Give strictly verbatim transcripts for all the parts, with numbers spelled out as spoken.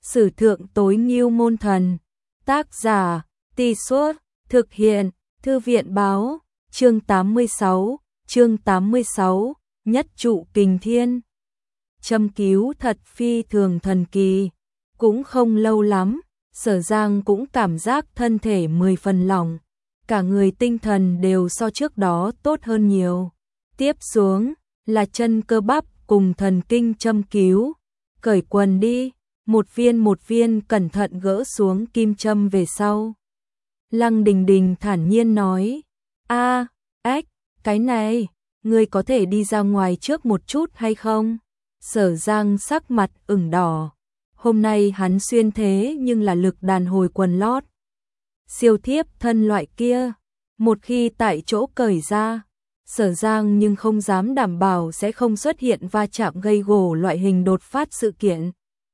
Sử thượng tối ngưu môn thần. Tác giả, Tì Suốt, thực hiện, Thư viện báo, chương tám mươi sáu, chương tám mươi sáu, nhất trụ kình thiên. Châm cứu thật phi thường thần kỳ, cũng không lâu lắm, Sở Giang cũng cảm giác thân thể mười phần lỏng, cả người tinh thần đều so trước đó tốt hơn nhiều. Tiếp xuống là chân cơ bắp cùng thần kinh châm cứu, cởi quần đi, một viên một viên cẩn thận gỡ xuống kim châm về sau. Lăng Đình Đình thản nhiên nói, a, ếch, cái này, ngươi có thể đi ra ngoài trước một chút hay không? Sở Giang sắc mặt ửng đỏ, hôm nay hắn xuyên thế nhưng là lực đàn hồi quần lót. Siêu thiếp thân loại kia, một khi tại chỗ cởi ra, Sở Giang nhưng không dám đảm bảo sẽ không xuất hiện va chạm gây gổ loại hình đột phát sự kiện.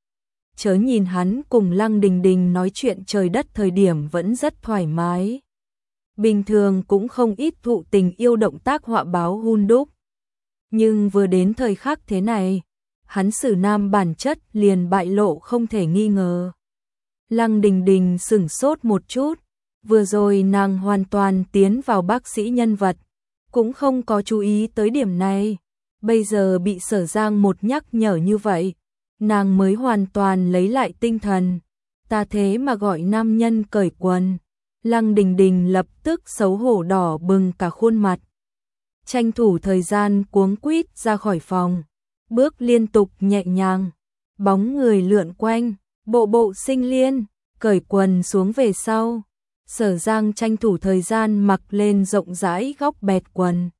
Chớ nhìn hắn cùng Lăng Đình Đình nói chuyện trời đất thời điểm vẫn rất thoải mái. Bình thường cũng không ít thụ tình yêu động tác họa báo hun đúc. Nhưng vừa đến thời khắc thế này, hắn xử nam bản chất liền bại lộ không thể nghi ngờ. Lăng Đình Đình sửng sốt một chút, vừa rồi nàng hoàn toàn tiến vào bác sĩ nhân vật, cũng không có chú ý tới điểm này. Bây giờ bị Sở Giang một nhắc nhở như vậy, nàng mới hoàn toàn lấy lại tinh thần. Ta thế mà gọi nam nhân cởi quần. Lăng Đình Đình lập tức xấu hổ đỏ bừng cả khuôn mặt. Tranh thủ thời gian cuống quýt ra khỏi phòng, bước liên tục nhẹ nhàng, bóng người lượn quanh, bộ bộ sinh liên, cởi quần xuống về sau. Sở Giang tranh thủ thời gian mặc lên rộng rãi góc bẹt quần.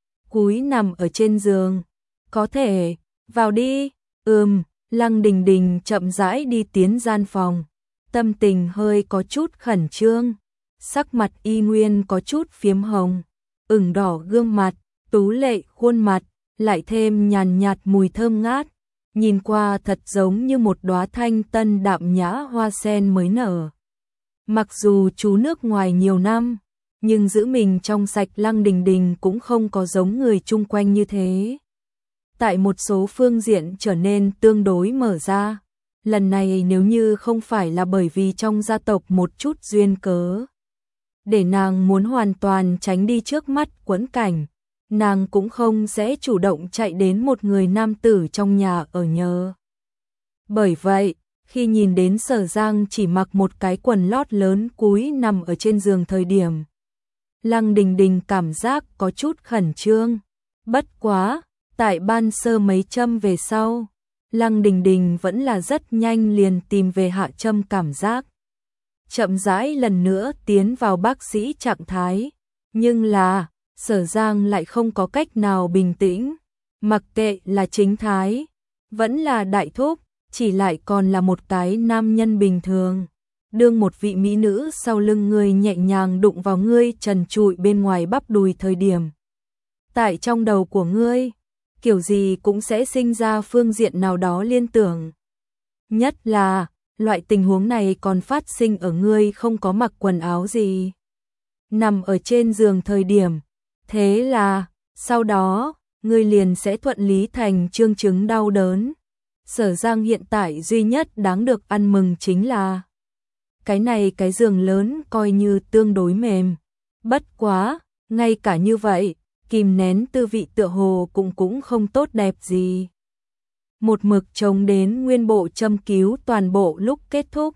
Cúi nằm ở trên giường, có thể, vào đi, ừm. Lăng Đình Đình chậm rãi đi tiến gian phòng, tâm tình hơi có chút khẩn trương, sắc mặt y nguyên có chút phiếm hồng, ửng đỏ gương mặt, tú lệ khuôn mặt, lại thêm nhàn nhạt mùi thơm ngát, nhìn qua thật giống như một đóa thanh tân đạm nhã hoa sen mới nở. Mặc dù trú nước ngoài nhiều năm, nhưng giữ mình trong sạch Lăng Đình Đình cũng không có giống người chung quanh như thế. Tại một số phương diện trở nên tương đối mở ra. Lần này nếu như không phải là bởi vì trong gia tộc một chút duyên cớ, để nàng muốn hoàn toàn tránh đi trước mắt quẫn cảnh, nàng cũng không sẽ chủ động chạy đến một người nam tử trong nhà ở nhờ. Bởi vậy, khi nhìn đến Sở Giang chỉ mặc một cái quần lót lớn cúi nằm ở trên giường thời điểm, Lăng Đình Đình cảm giác có chút khẩn trương. Bất quá, tại ban sơ mấy châm về sau, Lăng Đình Đình vẫn là rất nhanh liền tìm về hạ châm cảm giác. Chậm rãi lần nữa tiến vào bác sĩ trạng thái, nhưng là, Sở Giang lại không có cách nào bình tĩnh, mặc kệ là chính thái, vẫn là đại thúc, chỉ lại còn là một cái nam nhân bình thường. Đương một vị mỹ nữ sau lưng ngươi nhẹ nhàng đụng vào ngươi trần trụi bên ngoài bắp đùi thời điểm. Tại trong đầu của ngươi, kiểu gì cũng sẽ sinh ra phương diện nào đó liên tưởng. Nhất là, loại tình huống này còn phát sinh ở ngươi không có mặc quần áo gì. Nằm ở trên giường thời điểm. Thế là, sau đó, ngươi liền sẽ thuận lý thành chương chứng đau đớn. Sở Giang hiện tại duy nhất đáng được ăn mừng chính là cái này cái giường lớn coi như tương đối mềm. Bất quá, ngay cả như vậy, kìm nén tư vị tựa hồ cũng cũng không tốt đẹp gì. Một mực chống đến nguyên bộ châm cứu toàn bộ lúc kết thúc.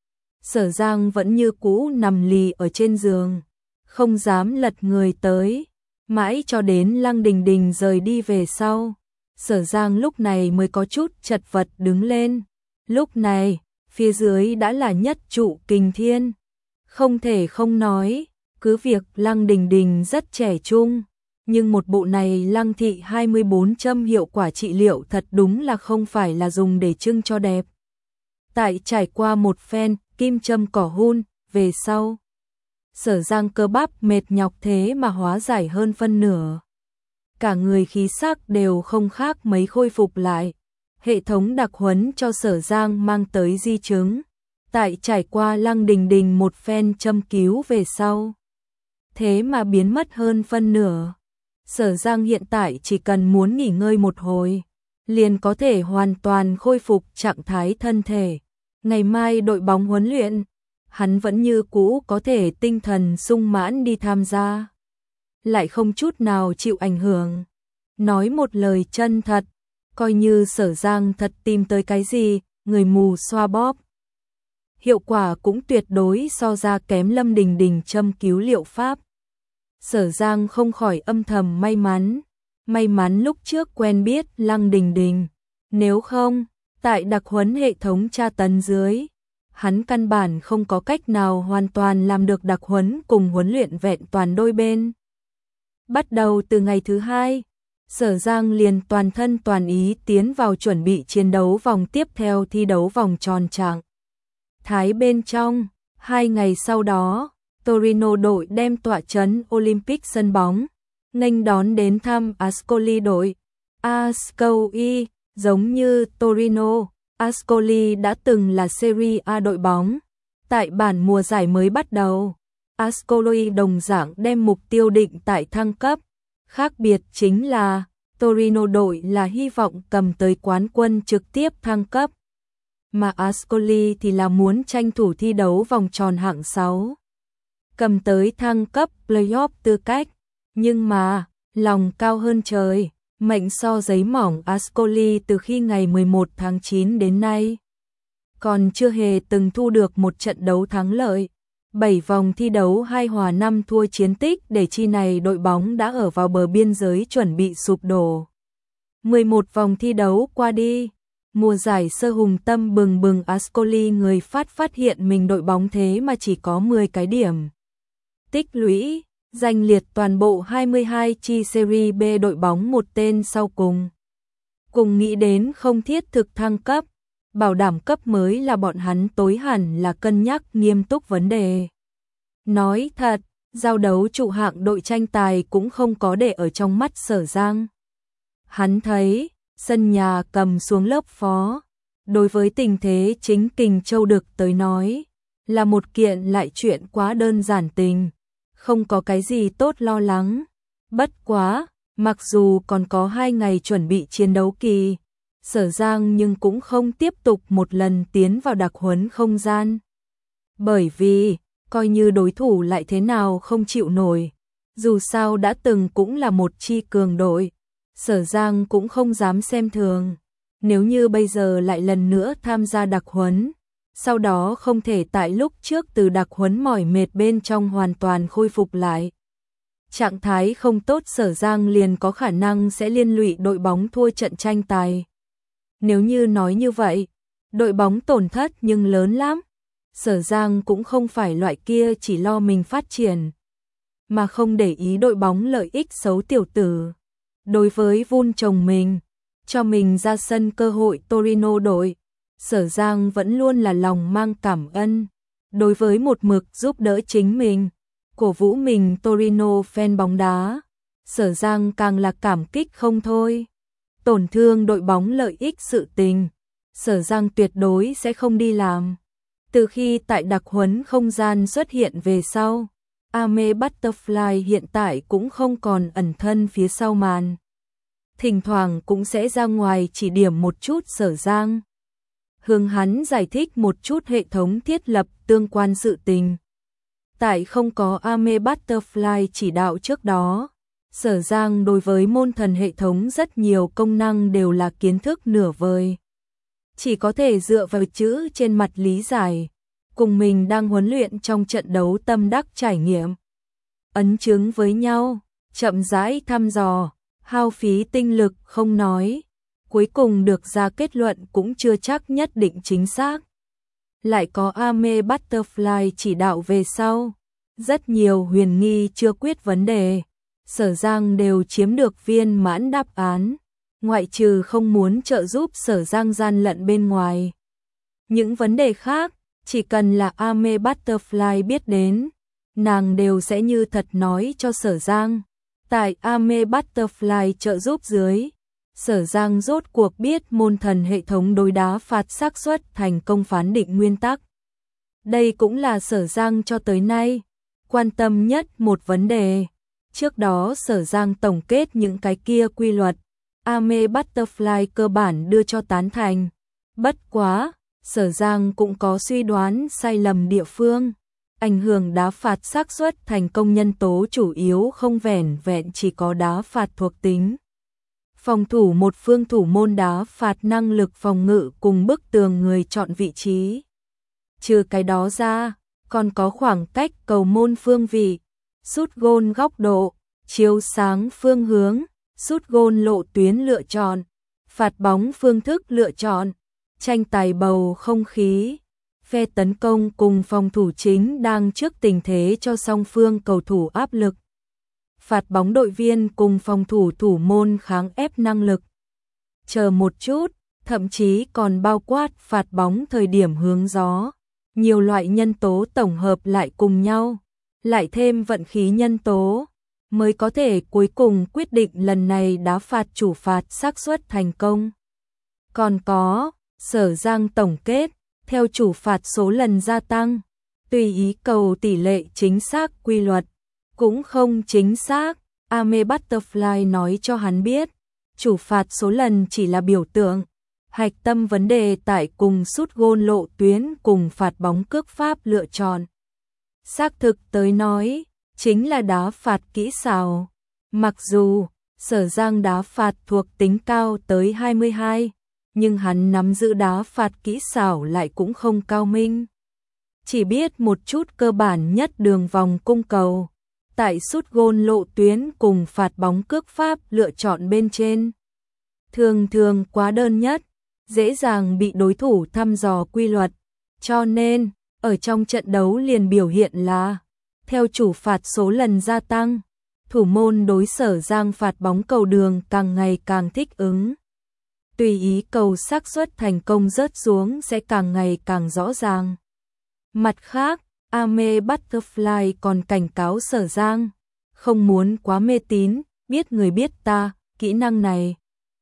Sở Giang vẫn như cũ nằm lì ở trên giường, không dám lật người tới, mãi cho đến Lăng Đình Đình rời đi về sau. Sở Giang lúc này mới có chút chật vật đứng lên. Lúc này, phía dưới đã là nhất trụ kình thiên. Không thể không nói, cứ việc Lăng Đình Đình rất trẻ trung, nhưng một bộ này Lăng thị hai mươi bốn châm hiệu quả trị liệu thật đúng là không phải là dùng để trưng cho đẹp. Tại trải qua một phen kim châm cỏ hun về sau, Sở Giang cơ bắp mệt nhọc thế mà hóa giải hơn phân nửa. Cả người khí sắc đều không khác mấy khôi phục lại. Hệ thống đặc huấn cho Sở Giang mang tới di chứng. Tại trải qua Lăng Đình Đình một phen châm cứu về sau, thế mà biến mất hơn phân nửa. Sở Giang hiện tại chỉ cần muốn nghỉ ngơi một hồi, liền có thể hoàn toàn khôi phục trạng thái thân thể. Ngày mai đội bóng huấn luyện, hắn vẫn như cũ có thể tinh thần sung mãn đi tham gia. Lại không chút nào chịu ảnh hưởng. Nói một lời chân thật, coi như Sở Giang thật tìm tới cái gì, người mù xoa bóp. Hiệu quả cũng tuyệt đối so ra kém Lâm Đình Đình châm cứu liệu pháp. Sở Giang không khỏi âm thầm may mắn. May mắn lúc trước quen biết Lăng Đình Đình. Nếu không, tại đặc huấn hệ thống tra tấn dưới, hắn căn bản không có cách nào hoàn toàn làm được đặc huấn cùng huấn luyện vẹn toàn đôi bên. Bắt đầu từ ngày thứ hai, Sở Giang liền toàn thân toàn ý tiến vào chuẩn bị chiến đấu vòng tiếp theo thi đấu vòng tròn trạng thái bên trong. Hai ngày sau đó, Torino đội đem tọa trấn Olympic sân bóng, nghênh đón đến thăm Ascoli đội. Ascoli, giống như Torino, Ascoli đã từng là Serie A đội bóng. Tại bản mùa giải mới bắt đầu, Ascoli đồng dạng đem mục tiêu định tại thăng cấp. Khác biệt chính là Torino đội là hy vọng cầm tới quán quân trực tiếp thăng cấp, mà Ascoli thì là muốn tranh thủ thi đấu vòng tròn hạng sáu, cầm tới thăng cấp playoff tư cách. Nhưng mà, lòng cao hơn trời, mệnh so giấy mỏng, Ascoli từ khi ngày mười một tháng chín đến nay còn chưa hề từng thu được một trận đấu thắng lợi. bảy vòng thi đấu hai hòa năm thua chiến tích để chi này đội bóng đã ở vào bờ biên giới chuẩn bị sụp đổ. mười một vòng thi đấu qua đi, mùa giải sơ hùng tâm bừng bừng, Ascoli người phát phát hiện mình đội bóng thế mà chỉ có mười cái điểm tích lũy, danh liệt toàn bộ hai mươi hai chi Serie B đội bóng một tên sau cùng. Cùng nghĩ đến không thiết thực thăng cấp, bảo đảm cấp mới là bọn hắn tối hẳn là cân nhắc nghiêm túc vấn đề. Nói thật, giao đấu trụ hạng đội tranh tài cũng không có để ở trong mắt Sở Giang. Hắn thấy, sân nhà cầm xuống lớp phó, đối với tình thế chính Kình Châu Đực tới nói, là một kiện lại chuyện quá đơn giản tình, không có cái gì tốt lo lắng. Bất quá, mặc dù còn có hai ngày chuẩn bị chiến đấu kỳ, Sở Giang nhưng cũng không tiếp tục một lần tiến vào đặc huấn không gian. Bởi vì, coi như đối thủ lại thế nào không chịu nổi, dù sao đã từng cũng là một chi cường đội, Sở Giang cũng không dám xem thường. Nếu như bây giờ lại lần nữa tham gia đặc huấn, sau đó không thể tại lúc trước từ đặc huấn mỏi mệt bên trong hoàn toàn khôi phục lại, trạng thái không tốt, Sở Giang liền có khả năng sẽ liên lụy đội bóng thua trận tranh tài. Nếu như nói như vậy, đội bóng tổn thất nhưng lớn lắm. Sở Giang cũng không phải loại kia chỉ lo mình phát triển, mà không để ý đội bóng lợi ích xấu tiểu tử. Đối với vun trồng mình, cho mình ra sân cơ hội Torino đội, Sở Giang vẫn luôn là lòng mang cảm ơn. Đối với một mực giúp đỡ chính mình, cổ vũ mình Torino fan bóng đá, Sở Giang càng là cảm kích không thôi. Tổn thương đội bóng lợi ích sự tình, Sở Giang tuyệt đối sẽ không đi làm. Từ khi tại đặc huấn không gian xuất hiện về sau, Ame Butterfly hiện tại cũng không còn ẩn thân phía sau màn. Thỉnh thoảng cũng sẽ ra ngoài chỉ điểm một chút Sở Giang, hướng hắn giải thích một chút hệ thống thiết lập tương quan sự tình. Tại không có Ame Butterfly chỉ đạo trước đó, Sở Giang đối với môn thần hệ thống rất nhiều công năng đều là kiến thức nửa vời, chỉ có thể dựa vào chữ trên mặt lý giải, cùng mình đang huấn luyện trong trận đấu tâm đắc trải nghiệm, ấn chứng với nhau, chậm rãi thăm dò, hao phí tinh lực không nói, cuối cùng được ra kết luận cũng chưa chắc nhất định chính xác. Lại có Ame Butterfly chỉ đạo về sau, rất nhiều huyền nghi chưa quyết vấn đề, Sở Giang đều chiếm được viên mãn đáp án, ngoại trừ không muốn trợ giúp Sở Giang gian lận bên ngoài. Những vấn đề khác, chỉ cần là Ame Butterfly biết đến, nàng đều sẽ như thật nói cho Sở Giang. Tại Ame Butterfly trợ giúp dưới, Sở Giang rốt cuộc biết môn thần hệ thống đối đá phạt xác suất thành công phán định nguyên tắc. Đây cũng là Sở Giang cho tới nay quan tâm nhất một vấn đề. Trước đó Sở Giang tổng kết những cái kia quy luật, Ame Butterfly cơ bản đưa cho tán thành. Bất quá, Sở Giang cũng có suy đoán sai lầm địa phương. Ảnh hưởng đá phạt xác suất thành công nhân tố chủ yếu không vẻn vẹn chỉ có đá phạt thuộc tính. Phòng thủ một phương thủ môn đá phạt năng lực phòng ngự cùng bức tường người chọn vị trí. Trừ cái đó ra, còn có khoảng cách cầu môn phương vị, sút gôn góc độ, chiếu sáng phương hướng, sút gôn lộ tuyến lựa chọn, phạt bóng phương thức lựa chọn, tranh tài bầu không khí. Phe tấn công cùng phòng thủ chính đang trước tình thế cho song phương cầu thủ áp lực. Phạt bóng đội viên cùng phòng thủ thủ môn kháng ép năng lực. Chờ một chút, thậm chí còn bao quát phạt bóng thời điểm hướng gió. Nhiều loại nhân tố tổng hợp lại cùng nhau, lại thêm vận khí nhân tố, mới có thể cuối cùng quyết định lần này đá phạt chủ phạt xác suất thành công. Còn có, Sở Giang tổng kết, theo chủ phạt số lần gia tăng, tùy ý cầu tỷ lệ chính xác quy luật, cũng không chính xác. Ame Butterfly nói cho hắn biết, chủ phạt số lần chỉ là biểu tượng, hạch tâm vấn đề tại cùng sút gôn lộ tuyến cùng phạt bóng cước pháp lựa chọn. Xác thực tới nói, chính là đá phạt kỹ xảo. Mặc dù, Sở Giang đá phạt thuộc tính cao tới hai mươi hai, nhưng hắn nắm giữ đá phạt kỹ xảo lại cũng không cao minh. Chỉ biết một chút cơ bản nhất đường vòng cung cầu, tại sút gôn lộ tuyến cùng phạt bóng cước pháp lựa chọn bên trên. Thường thường quá đơn nhất, dễ dàng bị đối thủ thăm dò quy luật, cho nên, ở trong trận đấu liền biểu hiện là, theo chủ phạt số lần gia tăng, thủ môn đối Sở Giang phạt bóng cầu đường càng ngày càng thích ứng. Tùy ý cầu xác suất thành công rớt xuống sẽ càng ngày càng rõ ràng. Mặt khác, Ame Butterfly còn cảnh cáo Sở Giang, không muốn quá mê tín, biết người biết ta, kỹ năng này.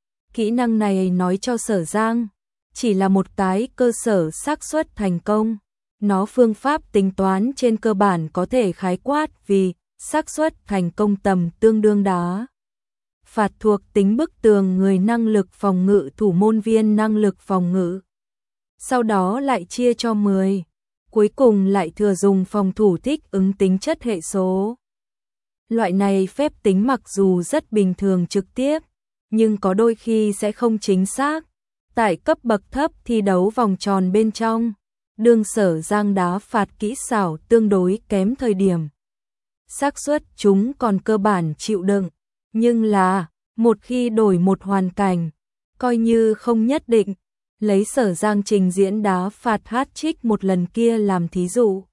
Kỹ năng này nói cho Sở Giang, chỉ là một cái cơ sở xác suất thành công. Nó phương pháp tính toán trên cơ bản có thể khái quát vì xác suất thành công tầm tương đương đá phạt thuộc tính bức tường người năng lực phòng ngự thủ môn viên năng lực phòng ngự. Sau đó lại chia cho mười, cuối cùng lại thừa dùng phòng thủ thích ứng tính chất hệ số. Loại này phép tính mặc dù rất bình thường trực tiếp, nhưng có đôi khi sẽ không chính xác. Tại cấp bậc thấp thi đấu vòng tròn bên trong, đương Sở Giang đá phạt kỹ xảo tương đối kém thời điểm, xác suất chúng còn cơ bản chịu đựng, nhưng là, một khi đổi một hoàn cảnh, coi như không nhất định, lấy Sở Giang trình diễn đá phạt hat-trick một lần kia làm thí dụ.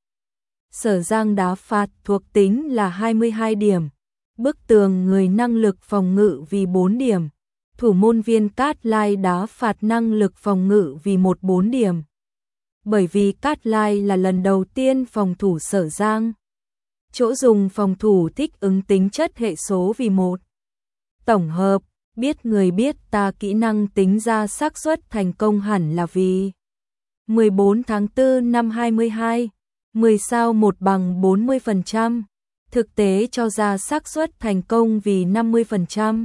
Sở Giang đá phạt thuộc tính là hai mươi hai điểm, bức tường người năng lực phòng ngự vì bốn điểm, thủ môn viên Cát Lai đá phạt năng lực phòng ngự vì một bốn điểm. Bởi vì Cát Lai là lần đầu tiên phòng thủ Sở Giang, chỗ dùng phòng thủ thích ứng tính chất hệ số vì một. Tổng hợp, biết người biết ta kỹ năng tính ra xác suất thành công hẳn là vì mười bốn tháng tư năm hai mươi hai, mười sao một bằng bốn mươi phần trăm, thực tế cho ra xác suất thành công vì năm mươi phần trăm.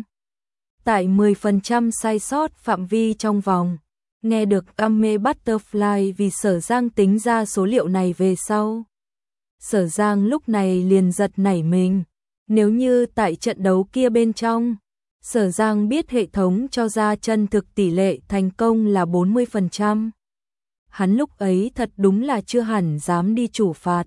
Tại mười phần trăm sai sót phạm vi trong vòng, nghe được Ame Butterfly vì Sở Giang tính ra số liệu này về sau. Sở Giang lúc này liền giật nảy mình, nếu như tại trận đấu kia bên trong, Sở Giang biết hệ thống cho ra chân thực tỷ lệ thành công là bốn mươi phần trăm. Hắn lúc ấy thật đúng là chưa hẳn dám đi chủ phạt.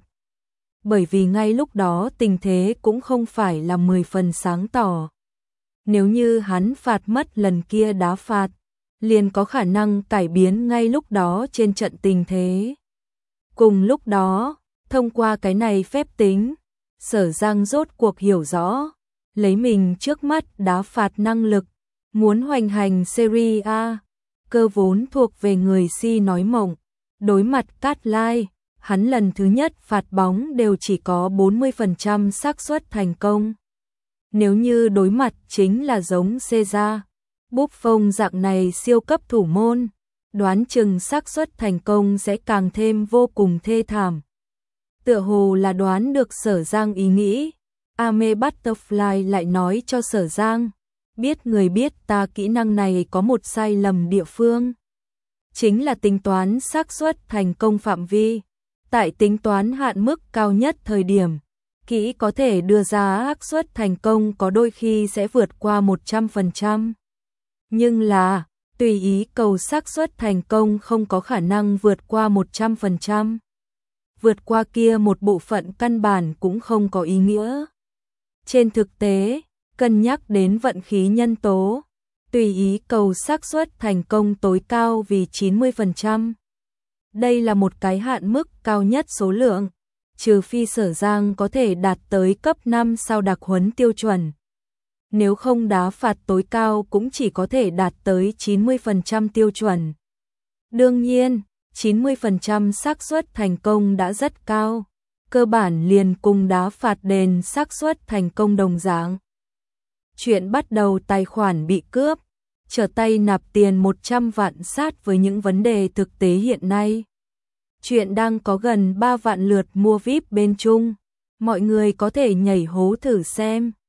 Bởi vì ngay lúc đó tình thế cũng không phải là mười phần sáng tỏ. Nếu như hắn phạt mất lần kia đá phạt, liền có khả năng cải biến ngay lúc đó trên trận tình thế. Cùng lúc đó, thông qua cái này phép tính, Sở Giang rốt cuộc hiểu rõ, lấy mình trước mắt đá phạt năng lực, muốn hoành hành Serie A, cơ vốn thuộc về người si nói mộng. Đối mặt Cát Lai, hắn lần thứ nhất phạt bóng đều chỉ có bốn mươi phần trăm xác suất thành công. Nếu như đối mặt chính là giống Caesar, Buffon dạng này siêu cấp thủ môn, đoán chừng xác suất thành công sẽ càng thêm vô cùng thê thảm. Tựa hồ là đoán được Sở Giang ý nghĩ, Ame Butterfly lại nói cho Sở Giang, biết người biết ta kỹ năng này có một sai lầm địa phương. chính là tính toán xác suất thành công phạm vi. Tại tính toán hạn mức cao nhất thời điểm, kỹ có thể đưa ra xác suất thành công có đôi khi sẽ vượt qua một trăm phần trăm. Nhưng là, tùy ý cầu xác suất thành công không có khả năng vượt qua một trăm phần trăm. Vượt qua kia một bộ phận căn bản cũng không có ý nghĩa. Trên thực tế, cân nhắc đến vận khí nhân tố, tùy ý cầu xác suất thành công tối cao vì chín mươi phần trăm. Đây là một cái hạn mức cao nhất số lượng, trừ phi Sở Giang có thể đạt tới cấp năm sao đặc huấn tiêu chuẩn. Nếu không đá phạt tối cao cũng chỉ có thể đạt tới chín mươi phần trăm tiêu chuẩn. Đương nhiên, chín mươi phần trăm xác suất thành công đã rất cao, cơ bản liền cùng đá phạt đền xác suất thành công đồng dạng. Chuyện bắt đầu tài khoản bị cướp, trở tay nạp tiền một trăm vạn sát với những vấn đề thực tế hiện nay. Chuyện đang có gần ba vạn lượt mua vi ai pi bên Trung, mọi người có thể nhảy hố thử xem.